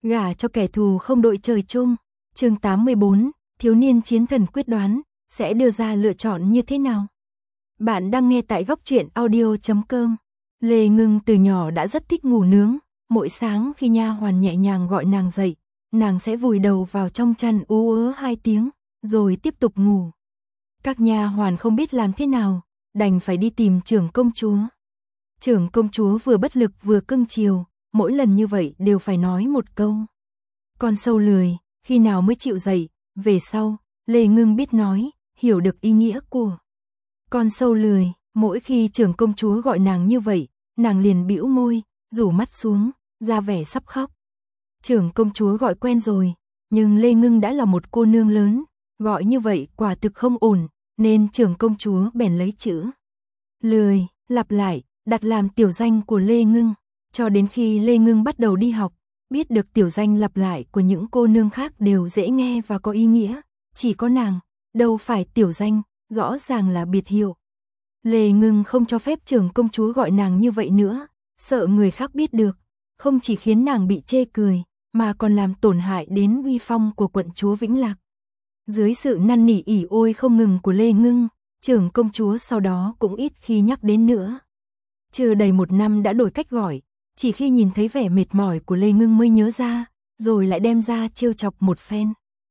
Gả cho kẻ thù không đội trời chung. Chương 84, thiếu niên chiến thần quyết đoán, sẽ đưa ra lựa chọn như thế nào? Bạn đang nghe tại góc truyện audio.com. Lê Ngưng từ nhỏ đã rất thích ngủ nướng, mỗi sáng khi nha hoàn nhẹ nhàng gọi nàng dậy, nàng sẽ vùi đầu vào trong chăn ú ớ 2 tiếng, rồi tiếp tục ngủ. Các nha hoàn không biết làm thế nào, đành phải đi tìm trưởng công chúa. Trưởng công chúa vừa bất lực vừa cưng chiều, mỗi lần như vậy đều phải nói một câu: con sâu lười, khi nào mới chịu dậy? Về sau, Lê Ngưng biết nói, hiểu được ý nghĩa của con sâu lười. Mỗi khi trưởng công chúa gọi nàng như vậy, nàng liền bĩu môi, rủ mắt xuống, ra vẻ sắp khóc. Trưởng công chúa gọi quen rồi, nhưng Lê Ngưng đã là một cô nương lớn, gọi như vậy quả thực không ổn, nên trưởng công chúa bèn lấy chữ lười lặp lại, đặt làm tiểu danh của Lê Ngưng. Cho đến khi Lê Ngưng bắt đầu đi học, biết được tiểu danh lặp lại của những cô nương khác đều dễ nghe và có ý nghĩa, chỉ có nàng, đâu phải tiểu danh, rõ ràng là biệt hiệu. Lê Ngưng không cho phép trưởng công chúa gọi nàng như vậy nữa, sợ người khác biết được, không chỉ khiến nàng bị chê cười, mà còn làm tổn hại đến uy phong của quận chúa Vĩnh Lạc. Dưới sự năn nỉ ỉ ôi không ngừng của Lê Ngưng, trưởng công chúa sau đó cũng ít khi nhắc đến nữa. Chưa đầy 1 năm đã đổi cách gọi, chỉ khi nhìn thấy vẻ mệt mỏi của Lê Ngưng mới nhớ ra, rồi lại đem ra trêu chọc một phen.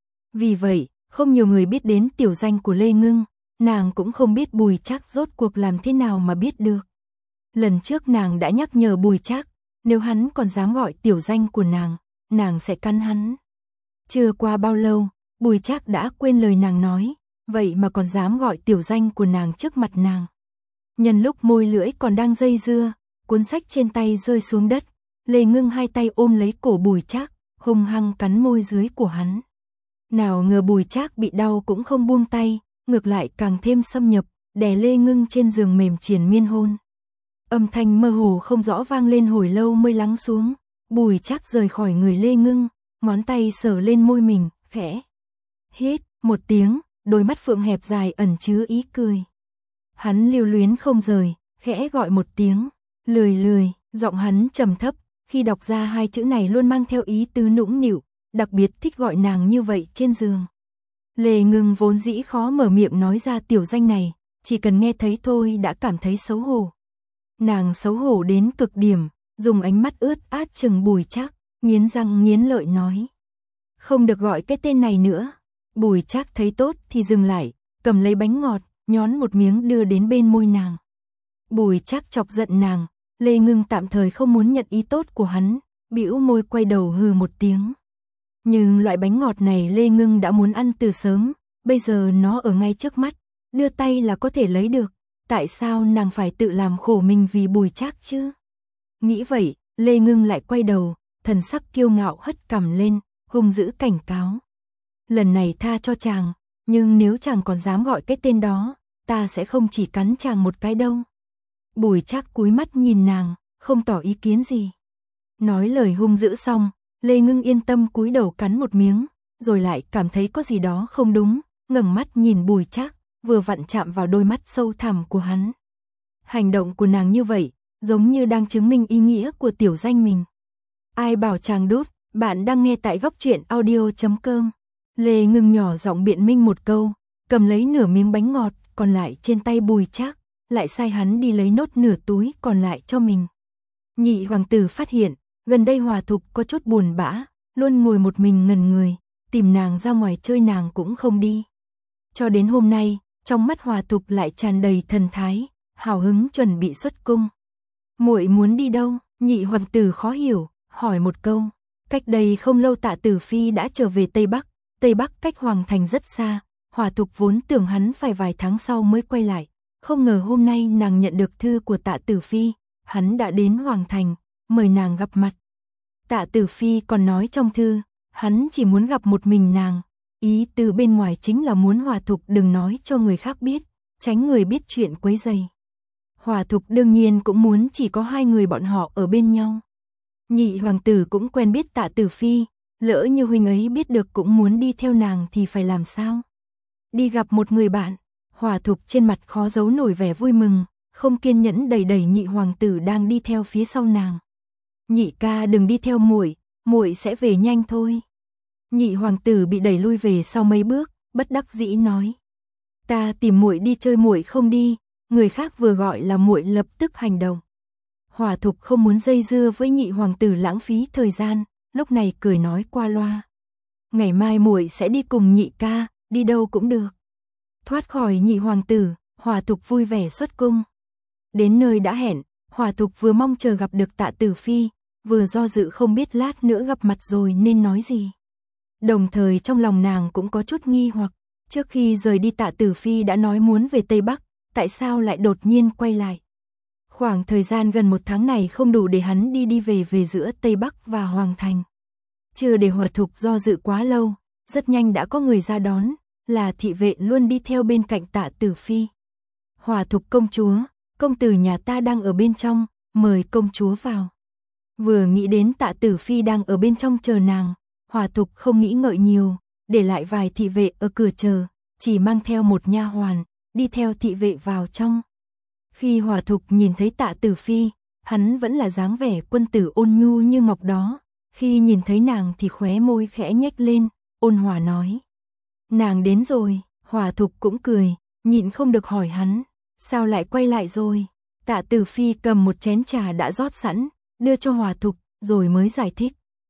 Vì vậy, không nhiều người biết đến tiểu danh của Lê Ngưng, nàng cũng không biết Bùi Trác rốt cuộc làm thế nào mà biết được. Lần trước nàng đã nhắc nhở Bùi Trác, nếu hắn còn dám gọi tiểu danh của nàng sẽ căn hắn. Chưa qua bao lâu, Bùi Trác đã quên lời nàng nói, vậy mà còn dám gọi tiểu danh của nàng trước mặt nàng. Nhân lúc môi lưỡi còn đang dây dưa, cuốn sách trên tay rơi xuống đất, Lê Ngưng 2 tay ôm lấy cổ Bùi Trác, hung hăng cắn môi dưới của hắn. Nào ngờ Bùi Trác bị đau cũng không buông tay, ngược lại càng thêm xâm nhập, đè Lê Ngưng trên giường mềm triền miên hôn. Âm thanh mơ hồ không rõ vang lên hồi lâu mới lắng xuống, Bùi Trác rời khỏi người Lê Ngưng, ngón tay sờ lên môi mình, khẽ hít một tiếng, đôi mắt phượng hẹp dài ẩn chứa ý cười. Hắn lưu luyến không rời, khẽ gọi một tiếng, lười lười, giọng hắn trầm thấp, khi đọc ra 2 chữ này luôn mang theo ý tứ nũng nịu, đặc biệt thích gọi nàng như vậy trên giường. Lê Ngưng vốn dĩ khó mở miệng nói ra tiểu danh này, chỉ cần nghe thấy thôi đã cảm thấy xấu hổ. Nàng xấu hổ đến cực điểm, dùng ánh mắt ướt át chừng Bùi Trác, nghiến răng nghiến lợi nói: không được gọi cái tên này nữa. Bùi Trác thấy tốt thì dừng lại, cầm lấy bánh ngọt, nhón một miếng đưa đến bên môi nàng. Bùi Trác chọc giận nàng, Lê Ngưng tạm thời không muốn nhận ý tốt của hắn, bĩu môi quay đầu hừ một tiếng. Nhưng loại bánh ngọt này Lê Ngưng đã muốn ăn từ sớm, bây giờ nó ở ngay trước mắt, đưa tay là có thể lấy được, tại sao nàng phải tự làm khổ mình vì Bùi Trác chứ? Nghĩ vậy, Lê Ngưng lại quay đầu, thần sắc kiêu ngạo hất cằm lên, hung dữ cảnh cáo: lần này tha cho chàng, nhưng nếu chàng còn dám gọi cái tên đó, ta sẽ không chỉ cắn chàng một cái đâu. Bùi Trác cúi mắt nhìn nàng, không tỏ ý kiến gì. Nói lời hung dữ xong, Lê Ngưng yên tâm cúi đầu cắn một miếng, rồi lại cảm thấy có gì đó không đúng, ngẩng mắt nhìn Bùi Trác, vừa vặn chạm vào đôi mắt sâu thẳm của hắn. Hành động của nàng như vậy, giống như đang chứng minh ý nghĩa của tiểu danh mình. Ai bảo chàng đút, bạn đang nghe tại góc truyện audio.com. Lê Ngưng nhỏ giọng biện minh một câu, cầm lấy nửa miếng bánh ngọt còn lại trên tay Bùi Trác, lại sai hắn đi lấy nốt nửa túi còn lại cho mình. Nhị hoàng tử phát hiện, gần đây Hòa Thục có chút buồn bã, luôn ngồi một mình ngần người, tìm nàng ra ngoài chơi nàng cũng không đi. Cho đến hôm nay, trong mắt Hòa Thục lại tràn đầy thần thái, hào hứng chuẩn bị xuất cung. Muội muốn đi đâu? Nhị hoàng tử khó hiểu, hỏi một câu. Cách đây không lâu Tạ Tử Phi đã trở về Tây Bắc cách Hoàng Thành rất xa, Hòa Thục vốn tưởng hắn phải vài tháng sau mới quay lại, không ngờ hôm nay nàng nhận được thư của Tạ Tử Phi, hắn đã đến Hoàng Thành, mời nàng gặp mặt. Tạ Tử Phi còn nói trong thư, hắn chỉ muốn gặp một mình nàng, ý từ bên ngoài chính là muốn Hòa Thục đừng nói cho người khác biết, tránh người biết chuyện quấy rầy. Hòa Thục đương nhiên cũng muốn chỉ có 2 người bọn họ ở bên nhau. Nhị hoàng tử cũng quen biết Tạ Tử Phi, lỡ như huynh ấy biết được cũng muốn đi theo nàng thì phải làm sao? Đi gặp một người bạn. Hòa Thục trên mặt khó giấu nổi vẻ vui mừng, không kiên nhẫn đẩy nhị hoàng tử đang đi theo phía sau nàng. Nhị ca đừng đi theo muội, muội sẽ về nhanh thôi. Nhị hoàng tử bị đẩy lui về sau mấy bước, bất đắc dĩ nói. Ta tìm muội đi chơi muội không đi, người khác vừa gọi là muội lập tức hành động. Hòa Thục không muốn dây dưa với nhị hoàng tử lãng phí thời gian, lúc này cười nói qua loa. Ngày mai muội sẽ đi cùng nhị ca, đi đâu cũng được. Thoát khỏi nhị hoàng tử, Hòa Thục vui vẻ xuất cung. Đến nơi đã hẹn, Hòa Thục vừa mong chờ gặp được Tạ Tử Phi, vừa do dự không biết lát nữa gặp mặt rồi nên nói gì. Đồng thời trong lòng nàng cũng có chút nghi hoặc, trước khi rời đi Tạ Tử Phi đã nói muốn về Tây Bắc, tại sao lại đột nhiên quay lại. Khoảng thời gian gần 1 tháng này không đủ để hắn đi về giữa Tây Bắc và Hoàng Thành. Chưa để Hòa Thục do dự quá lâu, rất nhanh đã có người ra đón, là thị vệ luôn đi theo bên cạnh Tạ Tử Phi. Hòa Thục công chúa, công tử nhà ta đang ở bên trong, mời công chúa vào. Vừa nghĩ đến Tạ Tử Phi đang ở bên trong chờ nàng, Hòa Thục không nghĩ ngợi nhiều, để lại vài thị vệ ở cửa chờ, chỉ mang theo một nha hoàn, đi theo thị vệ vào trong. Khi Hòa Thục nhìn thấy Tạ Tử Phi, hắn vẫn là dáng vẻ quân tử ôn nhu như ngọc đó, khi nhìn thấy nàng thì khóe môi khẽ nhếch lên, ôn hòa nói. Nàng đến rồi, Hòa Thục cũng cười, nhịn không được hỏi hắn, sao lại quay lại rồi? Tạ Tử Phi cầm một chén trà đã rót sẵn, đưa cho Hòa Thục, rồi mới giải thích.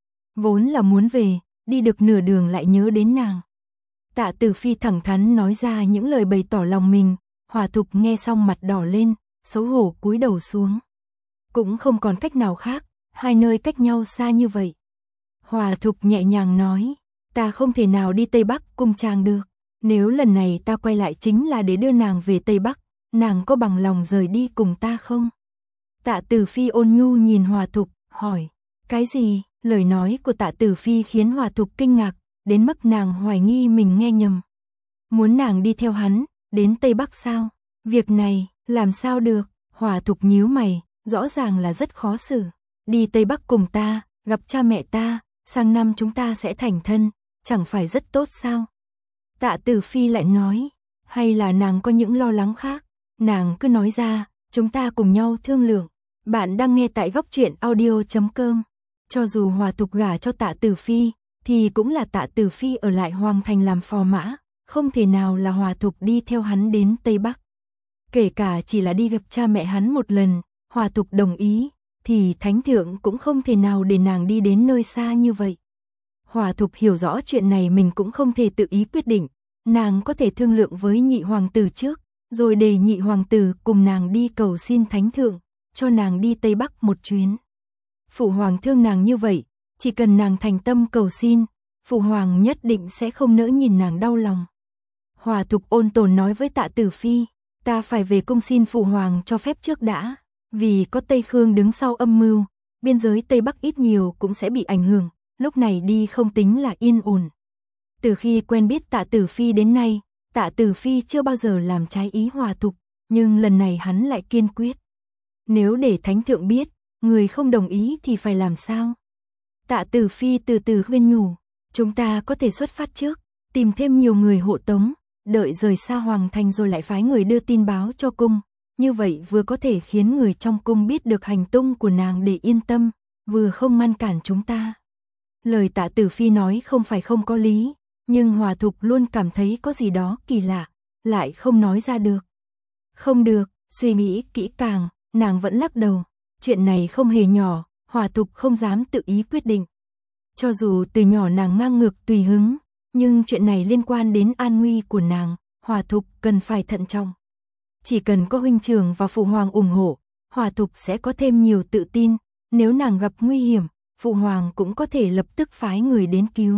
Vốn là muốn về, đi được nửa đường lại nhớ đến nàng. Tạ Tử Phi thẳng thắn nói ra những lời bày tỏ lòng mình, Hòa Thục nghe xong mặt đỏ lên, xấu hổ cúi đầu xuống. Cũng không còn cách nào khác, hai nơi cách nhau xa như vậy. Hòa Thục nhẹ nhàng nói, ta không thể nào đi Tây Bắc cùng chàng được, nếu lần này ta quay lại chính là để đưa nàng về Tây Bắc, nàng có bằng lòng rời đi cùng ta không? Tạ Tử Phi ôn nhu nhìn Hòa Thục, hỏi, cái gì? Lời nói của Tạ Tử Phi khiến Hòa Thục kinh ngạc, đến mức nàng hoài nghi mình nghe nhầm. Muốn nàng đi theo hắn, đến Tây Bắc sao? Việc này, làm sao được? Hòa Thục nhíu mày, rõ ràng là rất khó xử. Đi Tây Bắc cùng ta, gặp cha mẹ ta, sang năm chúng ta sẽ thành thân, chẳng phải rất tốt sao? Tạ Tử Phi lại nói, hay là nàng có những lo lắng khác? Nàng cứ nói ra, chúng ta cùng nhau thương lượng. Bạn đang nghe tại góc truyện audio.com. Cho dù Hòa Thục gả cho Tạ Tử Phi, thì cũng là Tạ Tử Phi ở lại Hoàng Thành làm phò mã, không thể nào là Hòa Thục đi theo hắn đến Tây Bắc. Kể cả chỉ là đi gặp cha mẹ hắn một lần, Hòa Thục đồng ý, thì Thánh Thượng cũng không thể nào để nàng đi đến nơi xa như vậy. Hòa Thục hiểu rõ chuyện này mình cũng không thể tự ý quyết định, nàng có thể thương lượng với nhị hoàng tử trước, rồi để nhị hoàng tử cùng nàng đi cầu xin Thánh Thượng, cho nàng đi Tây Bắc một chuyến. Phụ hoàng thương nàng như vậy, chỉ cần nàng thành tâm cầu xin, phụ hoàng nhất định sẽ không nỡ nhìn nàng đau lòng. Hòa Thục ôn tồn nói với Tạ Tử Phi, ta phải về cung xin phụ hoàng cho phép trước đã, vì có Tây Khương đứng sau âm mưu, biên giới Tây Bắc ít nhiều cũng sẽ bị ảnh hưởng, lúc này đi không tính là yên ổn. Từ khi quen biết Tạ Tử Phi đến nay, Tạ Tử Phi chưa bao giờ làm trái ý Hòa Thục, nhưng lần này hắn lại kiên quyết. Nếu để Thánh Thượng biết, người không đồng ý thì phải làm sao? Tạ Tử Phi từ từ khuyên nhủ, chúng ta có thể xuất phát trước, tìm thêm nhiều người hộ tống, đợi rời xa Hoàng Thành rồi lại phái người đưa tin báo cho cung. Như vậy vừa có thể khiến người trong cung biết được hành tung của nàng để yên tâm, vừa không ngăn cản chúng ta. Lời Tạ Tử Phi nói không phải không có lý, nhưng Hòa Thục luôn cảm thấy có gì đó kỳ lạ, lại không nói ra được. Không được, suy nghĩ kỹ càng, nàng vẫn lắc đầu. Chuyện này không hề nhỏ, Hòa Thục không dám tự ý quyết định. Cho dù từ nhỏ nàng ngang ngược tùy hứng, nhưng chuyện này liên quan đến an nguy của nàng, Hòa Thục cần phải thận trọng. Chỉ cần có huynh trưởng và phụ hoàng ủng hộ, Hòa Thục sẽ có thêm nhiều tự tin, nếu nàng gặp nguy hiểm, phụ hoàng cũng có thể lập tức phái người đến cứu.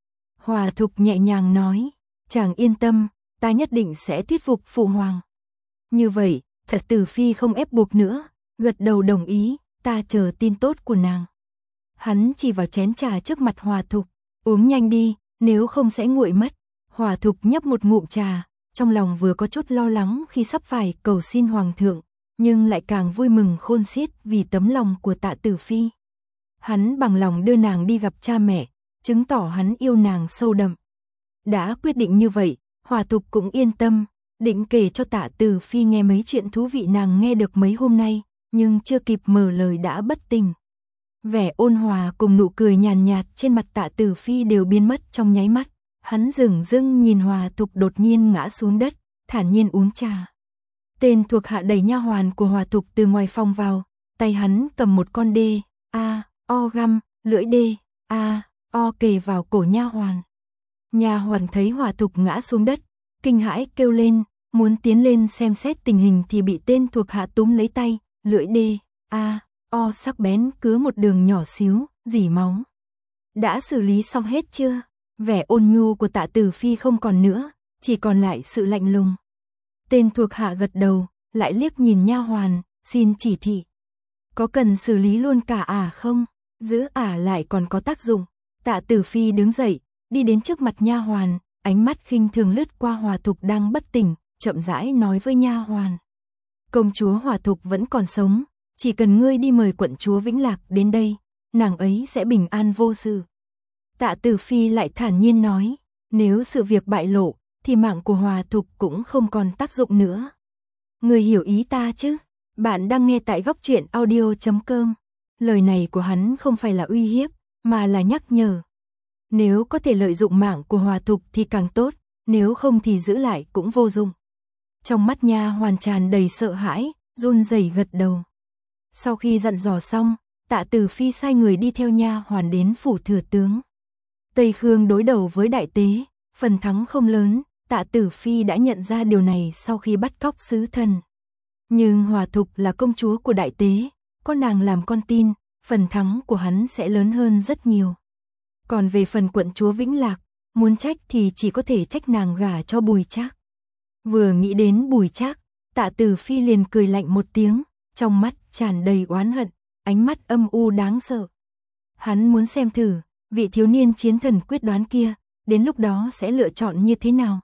Hòa Thục nhẹ nhàng nói, chàng yên tâm, ta nhất định sẽ thuyết phục phụ hoàng. Như vậy, Tạ Tử Phi không ép buộc nữa, gật đầu đồng ý, ta chờ tin tốt của nàng. Hắn chỉ vào chén trà trước mặt Hòa Thục, uống nhanh đi, nếu không sẽ nguội mất. Hòa Thục nhấp một ngụm trà, trong lòng vừa có chút lo lắng khi sắp phải cầu xin Hoàng thượng, nhưng lại càng vui mừng khôn xiết vì tấm lòng của Tạ Tử Phi. Hắn bằng lòng đưa nàng đi gặp cha mẹ, chứng tỏ hắn yêu nàng sâu đậm. Đã quyết định như vậy, Hòa Thục cũng yên tâm, định kể cho Tạ Tử Phi nghe mấy chuyện thú vị nàng nghe được mấy hôm nay, nhưng chưa kịp mở lời đã bất tỉnh. Vẻ ôn hòa cùng nụ cười nhàn nhạt trên mặt Tạ Tử Phi đều biến mất trong nháy mắt. Hắn dửng dưng nhìn Hòa Thục đột nhiên ngã xuống đất, thản nhiên uống trà. Tên thuộc hạ đẩy nha hoàn của Hòa Thục từ ngoài phòng vào, tay hắn cầm một con đê, o găm, lưỡi đê, o kề vào cổ nha hoàn. Nha hoàn thấy Hòa Thục ngã xuống đất, kinh hãi kêu lên, muốn tiến lên xem xét tình hình thì bị tên thuộc hạ túm lấy tay, lưỡi đê, o sắc bén cứa một đường nhỏ xíu, rỉ máu. Đã xử lý xong hết chưa? Vẻ ôn nhu của Tạ Tử Phi không còn nữa, chỉ còn lại sự lạnh lùng. Tên thuộc hạ gật đầu, lại liếc nhìn nha hoàn, xin chỉ thị. Có cần xử lý luôn cả không? Giữ lại còn có tác dụng. Tạ Tử Phi đứng dậy, đi đến trước mặt nha hoàn, ánh mắt khinh thường lướt qua Hòa Thục đang bất tỉnh, chậm rãi nói với nha hoàn. Công chúa Hòa Thục vẫn còn sống, chỉ cần ngươi đi mời quận chúa Vĩnh Lạc đến đây, nàng ấy sẽ bình an vô sự. Tạ Tử Phi lại thản nhiên nói, nếu sự việc bại lộ, thì mạng của Hòa Thục cũng không còn tác dụng nữa. Người hiểu ý ta chứ? Bạn đang nghe tại góc truyện audio.com. Lời này của hắn không phải là uy hiếp, mà là nhắc nhở. Nếu có thể lợi dụng mạng của Hòa Thục thì càng tốt, nếu không thì giữ lại cũng vô dụng. Trong mắt nha hoàn tràn đầy sợ hãi, run rẩy gật đầu. Sau khi dặn dò xong, Tạ Tử Phi sai người đi theo nha hoàn đến phủ thừa tướng. Tây Khương đối đầu với Đại Tế, phần thắng không lớn, Tạ Tử Phi đã nhận ra điều này sau khi bắt cóc sứ thần. Nhưng Hòa Thục là công chúa của Đại Tế, có nàng làm con tin, phần thắng của hắn sẽ lớn hơn rất nhiều. Còn về phần quận chúa Vĩnh Lạc, muốn trách thì chỉ có thể trách nàng gả cho Bùi Trác. Vừa nghĩ đến Bùi Trác, Tạ Tử Phi liền cười lạnh một tiếng, trong mắt tràn đầy oán hận, ánh mắt âm u đáng sợ. Hắn muốn xem thử, vị thiếu niên chiến thần quyết đoán kia, đến lúc đó sẽ lựa chọn như thế nào.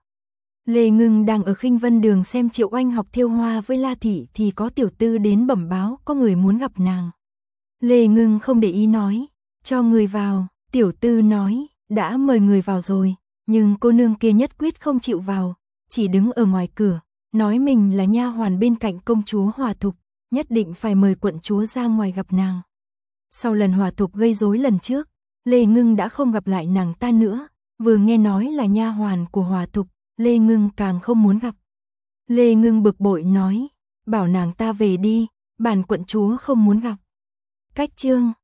Lê Ngưng đang ở Khinh Vân Đường xem Triệu Oanh học thêu hoa với La Thị thì có tiểu tư đến bẩm báo có người muốn gặp nàng. Lê Ngưng không để ý nói, cho người vào, tiểu tư nói, đã mời người vào rồi, nhưng cô nương kia nhất quyết không chịu vào, chỉ đứng ở ngoài cửa, nói mình là nha hoàn bên cạnh công chúa Hòa Thục, nhất định phải mời quận chúa ra ngoài gặp nàng. Sau lần Hòa Thục gây rối lần trước, Lê Ngưng đã không gặp lại nàng ta nữa, vừa nghe nói là nha hoàn của Hòa Thục, Lê Ngưng càng không muốn gặp. Lê Ngưng bực bội nói, bảo nàng ta về đi, bản quận chúa không muốn gặp. Cách chương